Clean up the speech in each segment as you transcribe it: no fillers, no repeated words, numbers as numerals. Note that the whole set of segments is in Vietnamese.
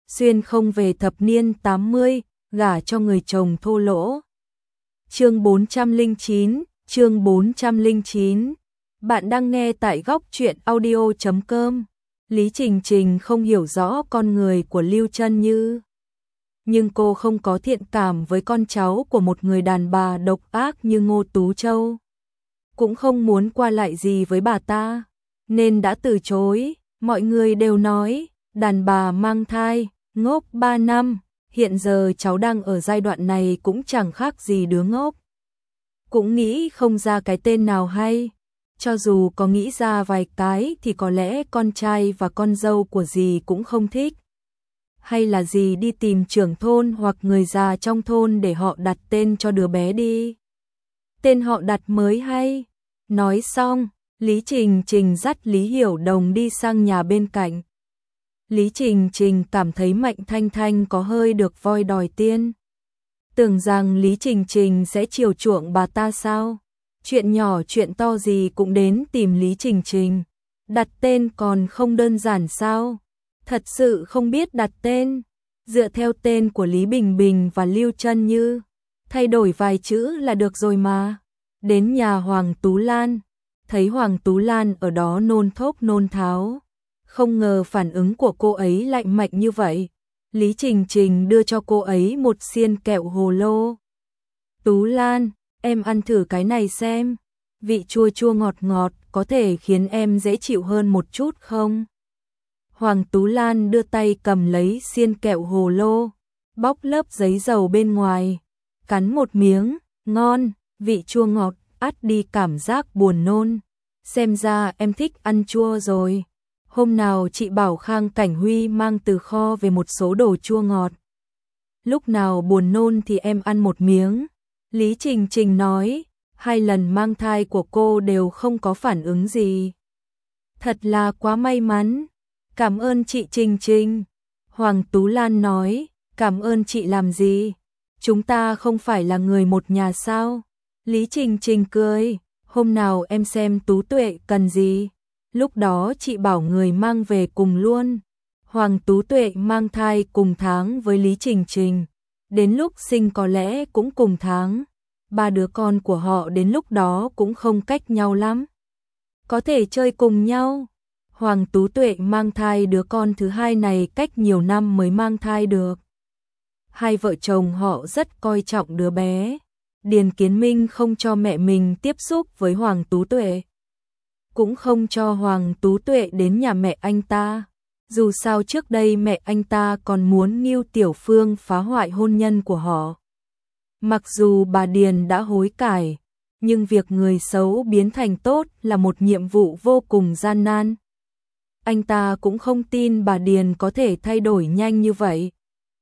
xuyên không về thập niên 80, gả cho người chồng thô lỗ. Chương 409, chương 409. Bạn đang nghe tại góc truyện audio.com. Lý Trình Trình không hiểu rõ con người của Lưu Chân Như, nhưng cô không có thiện cảm với con cháu của một người đàn bà độc ác như Ngô Tú Châu, cũng không muốn qua lại gì với bà ta, nên đã từ chối. Mọi người đều nói, đàn bà mang thai, ngốc 3 năm, hiện giờ cháu đang ở giai đoạn này cũng chẳng khác gì đứa ngốc. Cũng nghĩ không ra cái tên nào hay, cho dù có nghĩ ra vài cái thì có lẽ con trai và con dâu của dì cũng không thích. Hay là dì đi tìm trưởng thôn hoặc người già trong thôn để họ đặt tên cho đứa bé đi. Tên họ đặt mới hay. Nói xong, Lý Trình Trình dắt Lý Hiểu Đồng đi sang nhà bên cạnh. Lý Trình Trình cảm thấy Mạnh Thanh Thanh có hơi được voi đòi tiên. Tưởng rằng Lý Trình Trình sẽ chiều chuộng bà ta sao? Chuyện nhỏ chuyện to gì cũng đến tìm Lý Trình Trình. Đặt tên còn không đơn giản sao? Thật sự không biết đặt tên. Dựa theo tên của Lý Bình Bình và Lưu Chân Như, thay đổi vài chữ là được rồi mà. Đến nhà Hoàng Tú Lan, thấy Hoàng Tú Lan ở đó nôn thốc nôn tháo. Không ngờ phản ứng của cô ấy lạnh mạnh như vậy. Lý Trình Trình đưa cho cô ấy một xiên kẹo hồ lô. Tú Lan, em ăn thử cái này xem. Vị chua chua ngọt ngọt có thể khiến em dễ chịu hơn một chút không? Hoàng Tú Lan đưa tay cầm lấy xiên kẹo hồ lô, bóc lớp giấy dầu bên ngoài, cắn một miếng, ngon, vị chua ngọt, át đi cảm giác buồn nôn. Xem ra em thích ăn chua rồi. Hôm nào chị bảo Khang Cảnh Huy mang từ kho về một số đồ chua ngọt. Lúc nào buồn nôn thì em ăn một miếng. Lý Trình Trình nói, 2 lần mang thai của cô đều không có phản ứng gì. Thật là quá may mắn. Cảm ơn chị Trình Trình. Hoàng Tú Lan nói, cảm ơn chị làm gì? Chúng ta không phải là người một nhà sao? Lý Trình Trình cười, hôm nào em xem Tú Tuệ cần gì. Lúc đó chị bảo người mang về cùng luôn. Hoàng Tú Tuệ mang thai cùng tháng với Lý Trình Trình. Đến lúc sinh có lẽ cũng cùng tháng. 3 đứa con của họ đến lúc đó cũng không cách nhau lắm. Có thể chơi cùng nhau. Hoàng Tú Tuệ mang thai đứa con thứ 2 này cách nhiều năm mới mang thai được. Hai vợ chồng họ rất coi trọng đứa bé. Điền Kiến Minh không cho mẹ mình tiếp xúc với Hoàng Tú Tuệ, cũng không cho Hoàng Tú Tuệ đến nhà mẹ anh ta. Dù sao trước đây mẹ anh ta còn muốn Ngưu Tiểu Phương phá hoại hôn nhân của họ. Mặc dù bà Điền đã hối cải, nhưng việc người xấu biến thành tốt là một nhiệm vụ vô cùng gian nan. Anh ta cũng không tin bà Điền có thể thay đổi nhanh như vậy.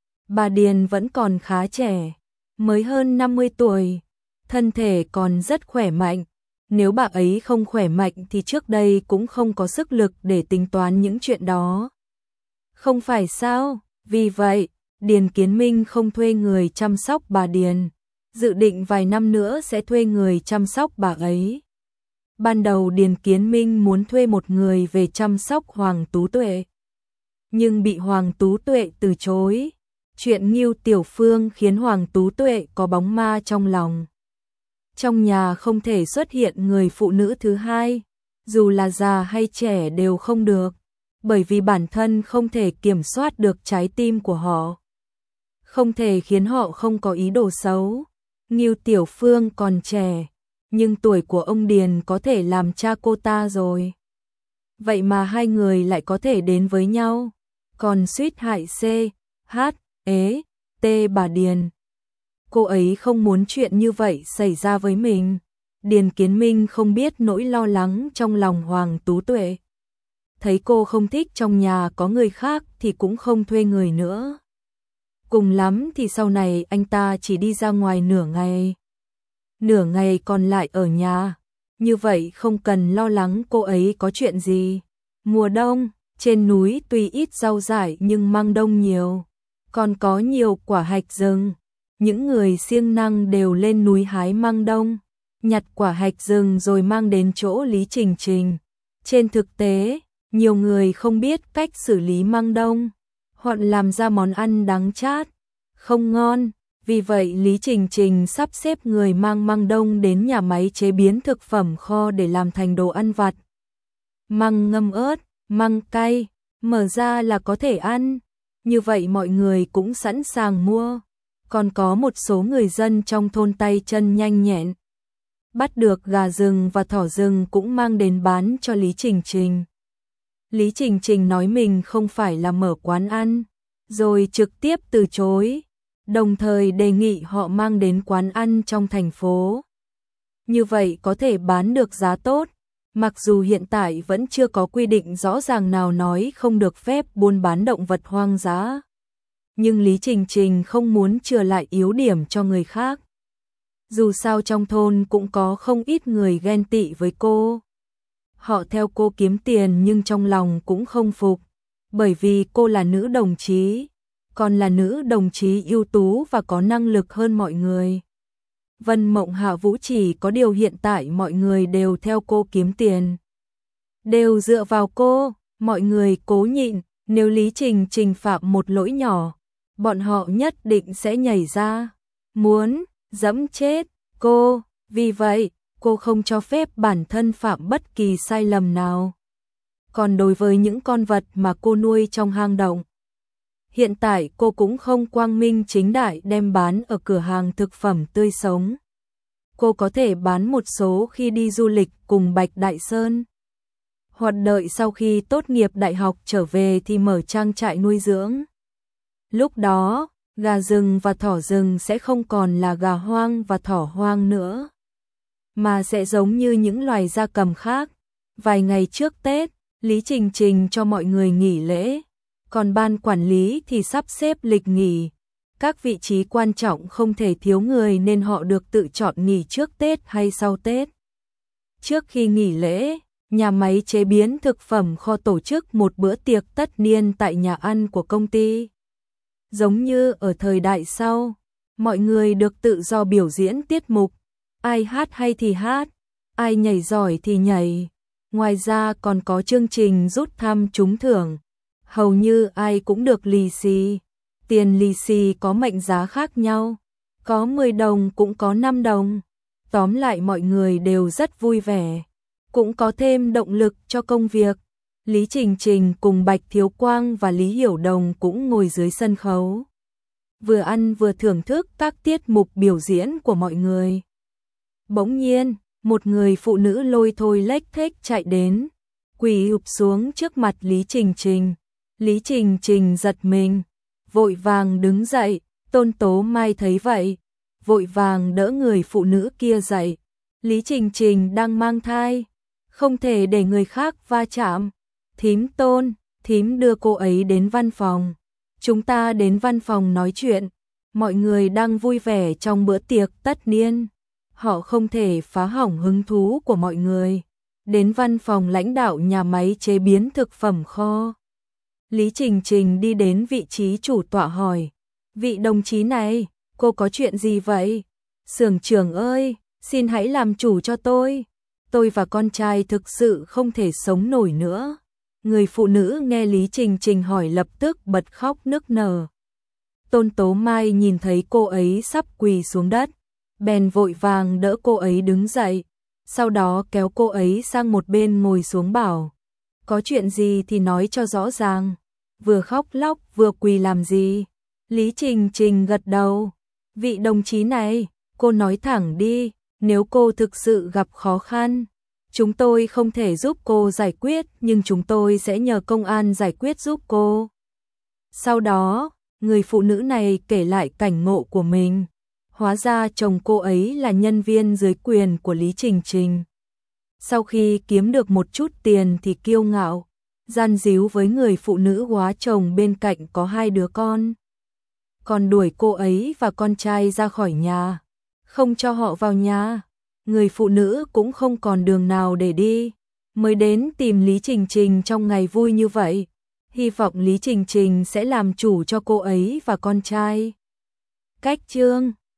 Bà Điền vẫn còn khá trẻ, mới hơn 50 tuổi, thân thể còn rất khỏe mạnh. Nếu bà ấy không khỏe mạnh thì trước đây cũng không có sức lực để tính toán những chuyện đó. Không phải sao? Vì vậy, Điền Kiến Minh không thuê người chăm sóc bà Điền, dự định vài năm nữa sẽ thuê người chăm sóc bà ấy. Ban đầu Điền Kiến Minh muốn thuê một người về chăm sóc Hoàng Tú Tuệ, nhưng bị Hoàng Tú Tuệ từ chối. Chuyện Ngưu Tiểu Phương khiến Hoàng Tú Tuệ có bóng ma trong lòng. Trong nhà không thể xuất hiện người phụ nữ thứ hai, dù là già hay trẻ đều không được, bởi vì bản thân không thể kiểm soát được trái tim của họ. Không thể khiến họ không có ý đồ xấu. Ngưu Tiểu Phương còn trẻ, nhưng tuổi của ông Điền có thể làm cha cô ta rồi. Vậy mà hai người lại có thể đến với nhau, còn suýt hại C, H, E, T bà Điền. Cô ấy không muốn chuyện như vậy xảy ra với mình. Điền Kiến Minh không biết nỗi lo lắng trong lòng Hoàng Tú Tuệ. Thấy cô không thích trong nhà có người khác thì cũng không thuê người nữa. Cùng lắm thì sau này anh ta chỉ đi ra ngoài nửa ngày. Nửa ngày còn lại ở nhà. Như vậy không cần lo lắng cô ấy có chuyện gì. Mùa đông, trên núi tuy ít rau dại nhưng măng đông nhiều. Còn có nhiều quả hạch rừng. Những người siêng năng đều lên núi hái măng đông, nhặt quả hạch rừng rồi mang đến chỗ Lý Trình Trình. Trên thực tế, nhiều người không biết cách xử lý măng đông. Họ làm ra món ăn đắng chát, không ngon. Vì vậy Lý Trình Trình sắp xếp người mang măng đông đến nhà máy chế biến thực phẩm kho để làm thành đồ ăn vặt. Măng ngâm ớt, măng cay, mở ra là có thể ăn. Như vậy mọi người cũng sẵn sàng mua. Còn có một số người dân trong thôn tay chân nhanh nhẹn, bắt được gà rừng và thỏ rừng cũng mang đến bán cho Lý Trình Trình. Lý Trình Trình nói mình không phải là mở quán ăn, rồi trực tiếp từ chối, đồng thời đề nghị họ mang đến quán ăn trong thành phố. Như vậy có thể bán được giá tốt, mặc dù hiện tại vẫn chưa có quy định rõ ràng nào nói không được phép buôn bán động vật hoang dã. Nhưng Lý Trình Trình không muốn chừa lại yếu điểm cho người khác. Dù sao trong thôn cũng có không ít người ghen tị với cô. Họ theo cô kiếm tiền nhưng trong lòng cũng không phục, bởi vì cô là nữ đồng chí, còn là nữ đồng chí ưu tú và có năng lực hơn mọi người. Vân Mộng Hạ Vũ chỉ có điều hiện tại mọi người đều theo cô kiếm tiền. Đều dựa vào cô, mọi người cố nhịn, nếu Lý Trình Trình phạm một lỗi nhỏ, bọn họ nhất định sẽ nhảy ra, muốn giẫm chết cô, vì vậy cô không cho phép bản thân phạm bất kỳ sai lầm nào. Còn đối với những con vật mà cô nuôi trong hang động, hiện tại cô cũng không quang minh chính đại đem bán ở cửa hàng thực phẩm tươi sống. Cô có thể bán một số khi đi du lịch cùng Bạch Đại Sơn. Hoặc đợi sau khi tốt nghiệp đại học trở về thì mở trang trại nuôi dưỡng. Lúc đó, gà rừng và thỏ rừng sẽ không còn là gà hoang và thỏ hoang nữa, mà sẽ giống như những loài gia cầm khác. Vài ngày trước Tết, Lý Trình Trình cho mọi người nghỉ lễ, còn ban quản lý thì sắp xếp lịch nghỉ. Các vị trí quan trọng không thể thiếu người nên họ được tự chọn nghỉ trước Tết hay sau Tết. Trước khi nghỉ lễ, nhà máy chế biến thực phẩm kho tổ chức một bữa tiệc tất niên tại nhà ăn của công ty. Giống như ở thời đại sau, mọi người được tự do biểu diễn tiết mục, ai hát hay thì hát, ai nhảy giỏi thì nhảy. Ngoài ra còn có chương trình rút thăm trúng thưởng, hầu như ai cũng được lì xì. Tiền lì xì có mệnh giá khác nhau, có 10 đồng cũng có 5 đồng. Tóm lại mọi người đều rất vui vẻ, cũng có thêm động lực cho công việc. Lý Trình Trình cùng Bạch Thiếu Quang và Lý Hiểu Đồng cũng ngồi dưới sân khấu, vừa ăn vừa thưởng thức các tiết mục biểu diễn của mọi người. Bỗng nhiên, một người phụ nữ lôi thôi lếch thếch chạy đến, quỳ ụp xuống trước mặt Lý Trình Trình. Lý Trình Trình giật mình, vội vàng đứng dậy. Tôn Tố Mai thấy vậy, vội vàng đỡ người phụ nữ kia dậy. Lý Trình Trình đang mang thai, không thể để người khác va chạm. Thím Tôn, thím đưa cô ấy đến văn phòng. Chúng ta đến văn phòng nói chuyện. Mọi người đang vui vẻ trong bữa tiệc tất niên, họ không thể phá hỏng hứng thú của mọi người. Đến văn phòng lãnh đạo nhà máy chế biến thực phẩm kho, Lý Trình Trình đi đến vị trí chủ tọa hỏi, vị đồng chí này, cô có chuyện gì vậy? Xưởng trưởng ơi, xin hãy làm chủ cho tôi và con trai thực sự không thể sống nổi nữa. Người phụ nữ nghe Lý Trình Trình hỏi lập tức bật khóc nức nở. Tôn Tố Mai nhìn thấy cô ấy sắp quỳ xuống đất, bèn vội vàng đỡ cô ấy đứng dậy, sau đó kéo cô ấy sang một bên ngồi xuống bảo, có chuyện gì thì nói cho rõ ràng, vừa khóc lóc vừa quỳ làm gì? Lý Trình Trình gật đầu, vị đồng chí này, cô nói thẳng đi, nếu cô thực sự gặp khó khăn, chúng tôi không thể giúp cô giải quyết nhưng chúng tôi sẽ nhờ công an giải quyết giúp cô. Sau đó, người phụ nữ này kể lại cảnh ngộ của mình. Hóa ra chồng cô ấy là nhân viên dưới quyền của Lý Trình Trình. Sau khi kiếm được một chút tiền thì kiêu ngạo, gian díu với người phụ nữ hóa chồng bên cạnh có 2 đứa con. Còn đuổi cô ấy và con trai ra khỏi nhà, không cho họ vào nhà. Người phụ nữ cũng không còn đường nào để đi, mới đến tìm Lý Trình Trình trong ngày vui như vậy. Hy vọng Lý Trình Trình sẽ làm chủ cho cô ấy và con trai. Cách chương